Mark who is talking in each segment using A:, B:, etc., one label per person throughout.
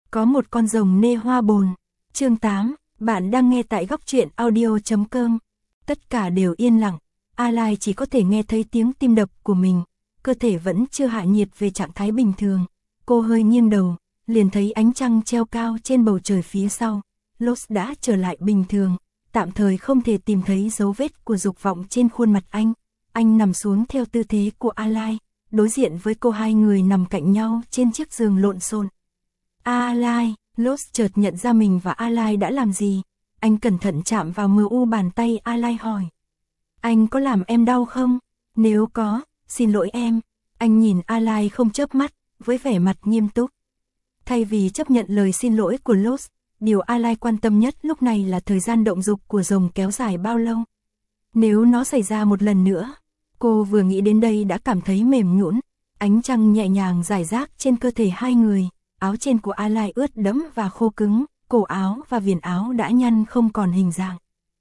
A: Có một con rồng nê hoa bồn. Chương 8, bạn đang nghe tại góc truyện audio.com. Tất cả đều yên lặng, A Lai chỉ có thể nghe thấy tiếng tim đập của mình, cơ thể vẫn chưa hạ nhiệt về trạng thái bình thường. Cô hơi nghiêng đầu, liền thấy ánh trăng treo cao trên bầu trời phía sau. Lost đã trở lại bình thường, tạm thời không thể tìm thấy dấu vết của dục vọng trên khuôn mặt anh. Anh nằm xuống theo tư thế của A Lai, đối diện với cô, hai người nằm cạnh nhau trên chiếc giường lộn xộn. A Lai, Lost chợt nhận ra mình và A Lai đã làm gì. Anh cẩn thận chạm vào mờ u bàn tay A Lai hỏi. Anh có làm em đau không? Nếu có, xin lỗi em. Anh nhìn A Lai không chớp mắt, với vẻ mặt nghiêm túc. Thay vì chấp nhận lời xin lỗi của Lost, điều A Lai quan tâm nhất lúc này là thời gian động dục của rồng kéo dài bao lâu. Nếu nó xảy ra một lần nữa, cô vừa nghĩ đến đây đã cảm thấy mềm nhũn. Ánh trăng nhẹ nhàng rải rác trên cơ thể hai người, áo trên của A Lai ướt đẫm và khô cứng, cổ áo và viền áo đã nhăn không còn hình dạng.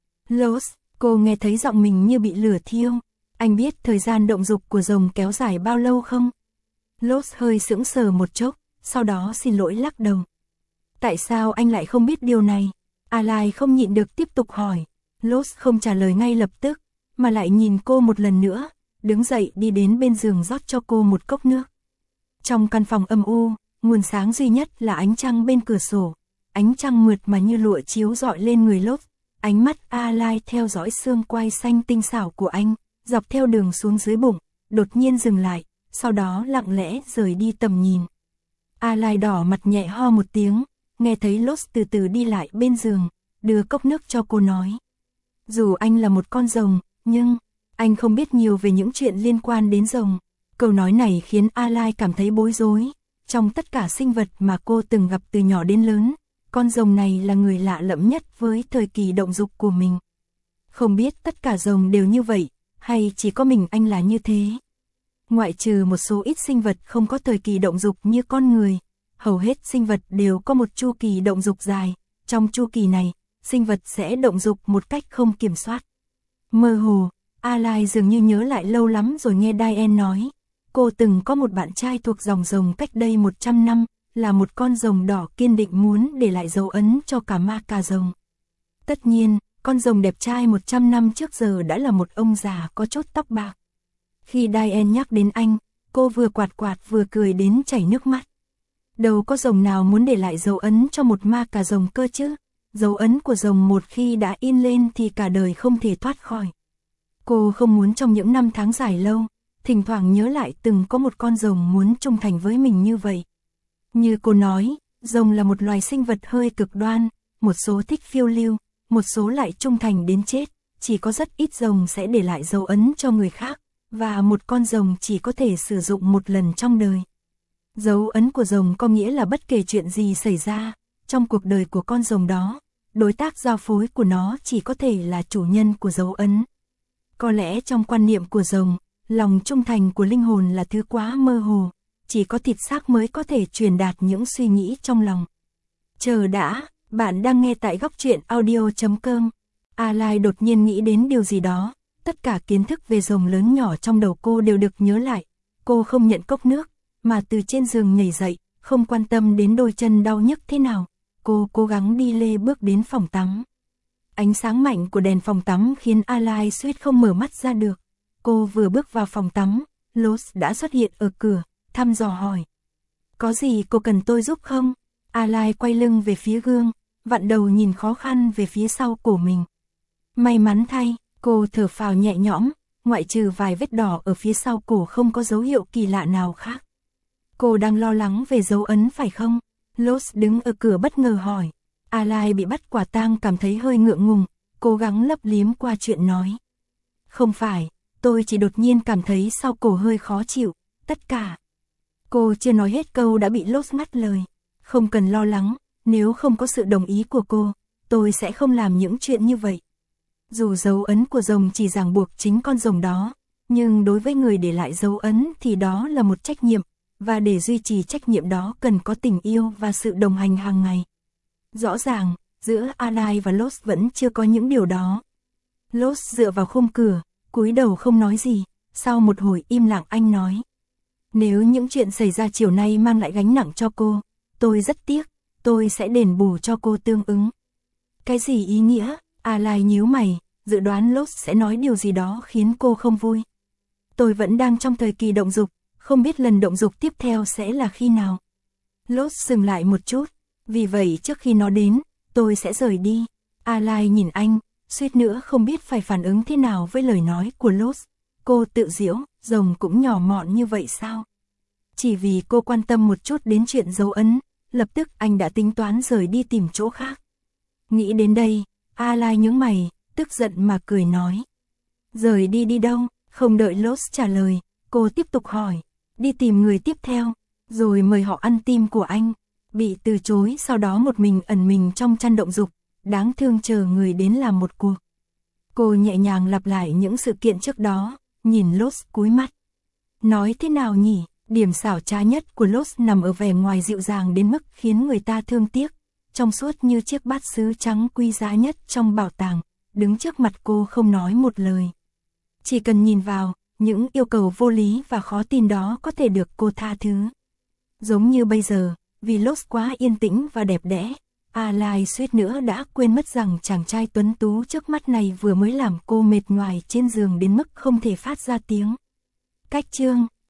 A: Lost, cô nghe thấy giọng mình như bị lửa thiêu. Anh biết thời gian động dục của rồng kéo dài bao lâu không? Lost hơi sững sờ một chốc, sau đó xin lỗi lắc đầu. Tại sao anh lại không biết điều này? A Lai không nhịn được tiếp tục hỏi. Lost không trả lời ngay lập tức, mà lại nhìn cô một lần nữa, đứng dậy đi đến bên giường rót cho cô một cốc nước. Trong căn phòng âm u, nguồn sáng duy nhất là ánh trăng bên cửa sổ. Ánh trăng mượt mà như lụa chiếu rọi lên người Lost. Ánh mắt A Lai theo dõi xương quai xanh tinh xảo của anh, dọc theo đường xuống dưới bụng, đột nhiên dừng lại, sau đó lặng lẽ rời đi tầm nhìn. A Lai đỏ mặt nhẹ ho một tiếng, nghe thấy Lost từ từ đi lại bên giường, đưa cốc nước cho cô nói. Dù anh là một con rồng, nhưng anh không biết nhiều về những chuyện liên quan đến rồng. Câu nói này khiến A Lai cảm thấy bối rối. Trong tất cả sinh vật mà cô từng gặp từ nhỏ đến lớn, con rồng này là người lạ lẫm nhất với thời kỳ động dục của mình. Không biết tất cả rồng đều như vậy, hay chỉ có mình anh là như thế. Ngoại trừ một số ít sinh vật không có thời kỳ động dục như con người, hầu hết sinh vật đều có một chu kỳ động dục dài. Trong chu kỳ này, sinh vật sẽ động dục một cách không kiểm soát. Mơ hồ, A Lai dường như nhớ lại lâu lắm rồi nghe Diane nói. Cô từng có một bạn trai thuộc dòng rồng cách đây 100 năm, là một con rồng đỏ kiên định muốn để lại dấu ấn cho cả ma cà rồng. Tất nhiên, con rồng đẹp trai 100 năm trước giờ đã là một ông già có chốt tóc bạc. Khi Diane nhắc đến anh, cô vừa quạt quạt vừa cười đến chảy nước mắt. Đâu có rồng nào muốn để lại dấu ấn cho một ma cà rồng cơ chứ. Dấu ấn của rồng một khi đã in lên thì cả đời không thể thoát khỏi. Cô không muốn trong những năm tháng dài lâu, thỉnh thoảng nhớ lại từng có một con rồng muốn trung thành với mình như vậy. Như cô nói, rồng là một loài sinh vật hơi cực đoan, một số thích phiêu lưu, một số lại trung thành đến chết, chỉ có rất ít rồng sẽ để lại dấu ấn cho người khác, và một con rồng chỉ có thể sử dụng một lần trong đời. Dấu ấn của rồng có nghĩa là bất kể chuyện gì xảy ra, trong cuộc đời của con rồng đó, đối tác giao phối của nó chỉ có thể là chủ nhân của dấu ấn. Có lẽ trong quan niệm của rồng, lòng trung thành của linh hồn là thứ quá mơ hồ, chỉ có thịt xác mới có thể truyền đạt những suy nghĩ trong lòng. Chờ đã, bạn đang nghe tại góc truyện audio.com. A Lai đột nhiên nghĩ đến điều gì đó, tất cả kiến thức về rồng lớn nhỏ trong đầu cô đều được nhớ lại. Cô không nhận cốc nước, mà từ trên giường nhảy dậy, không quan tâm đến đôi chân đau nhức thế nào. Cô cố gắng đi lê bước đến phòng tắm. Ánh sáng mạnh của đèn phòng tắm khiến A Lai suýt không mở mắt ra được. Cô vừa bước vào phòng tắm, Lost đã xuất hiện ở cửa, thăm dò hỏi. Có gì cô cần tôi giúp không? A Lai quay lưng về phía gương, vặn đầu nhìn khó khăn về phía sau cổ mình. May mắn thay, cô thở phào nhẹ nhõm, ngoại trừ vài vết đỏ ở phía sau cổ không có dấu hiệu kỳ lạ nào khác. Cô đang lo lắng về dấu ấn phải không? Lost đứng ở cửa bất ngờ hỏi. A Lai bị bắt quả tang cảm thấy hơi ngượng ngùng, cố gắng lấp liếm qua chuyện nói. Không phải, tôi chỉ đột nhiên cảm thấy sau cổ hơi khó chịu, tất cả. Cô chưa nói hết câu đã bị Lost ngắt lời. Không cần lo lắng, nếu không có sự đồng ý của cô, tôi sẽ không làm những chuyện như vậy. Dù dấu ấn của rồng chỉ ràng buộc chính con rồng đó, nhưng đối với người để lại dấu ấn thì đó là một trách nhiệm, và để duy trì trách nhiệm đó cần có tình yêu và sự đồng hành hàng ngày. Rõ ràng, giữa A Lai và Lost vẫn chưa có những điều đó. Lost dựa vào khung cửa, cúi đầu không nói gì, sau một hồi im lặng anh nói. Nếu những chuyện xảy ra chiều nay mang lại gánh nặng cho cô, tôi rất tiếc, tôi sẽ đền bù cho cô tương ứng. Cái gì ý nghĩa? Alai nhíu mày, dự đoán Lost sẽ nói điều gì đó khiến cô không vui. Tôi vẫn đang trong thời kỳ động dục, không biết lần động dục tiếp theo sẽ là khi nào. Lost dừng lại một chút, vì vậy trước khi nó đến, tôi sẽ rời đi. Alai nhìn anh, suýt nữa không biết phải phản ứng thế nào với lời nói của Lost. Cô tự giễu, rồng cũng nhỏ mọn như vậy sao? Chỉ vì cô quan tâm một chút đến chuyện dấu ấn, lập tức anh đã tính toán rời đi tìm chỗ khác. Nghĩ đến đây, Alai nhướng mày, tức giận mà cười nói. Rời đi đi đâu? Không đợi Lost trả lời, cô tiếp tục hỏi. Đi tìm người tiếp theo, rồi mời họ ăn tim của anh. Bị từ chối, sau đó một mình ẩn mình trong chăn động dục, đáng thương chờ người đến làm một cuộc. Cô nhẹ nhàng lặp lại những sự kiện trước đó, nhìn Lost cúi mắt. Nói thế nào nhỉ? Điểm xảo trá nhất của Lost nằm ở vẻ ngoài dịu dàng đến mức khiến người ta thương tiếc, trong suốt như chiếc bát sứ trắng quý giá nhất trong bảo tàng, đứng trước mặt cô không nói một lời. Chỉ cần nhìn vào, những yêu cầu vô lý và khó tin đó có thể được cô tha thứ. Giống như bây giờ, vì Lost quá yên tĩnh và đẹp đẽ, Alai suýt nữa đã quên mất rằng chàng trai tuấn tú trước mắt này vừa mới làm cô mệt nhoài trên giường đến mức không thể phát ra tiếng. Cách chương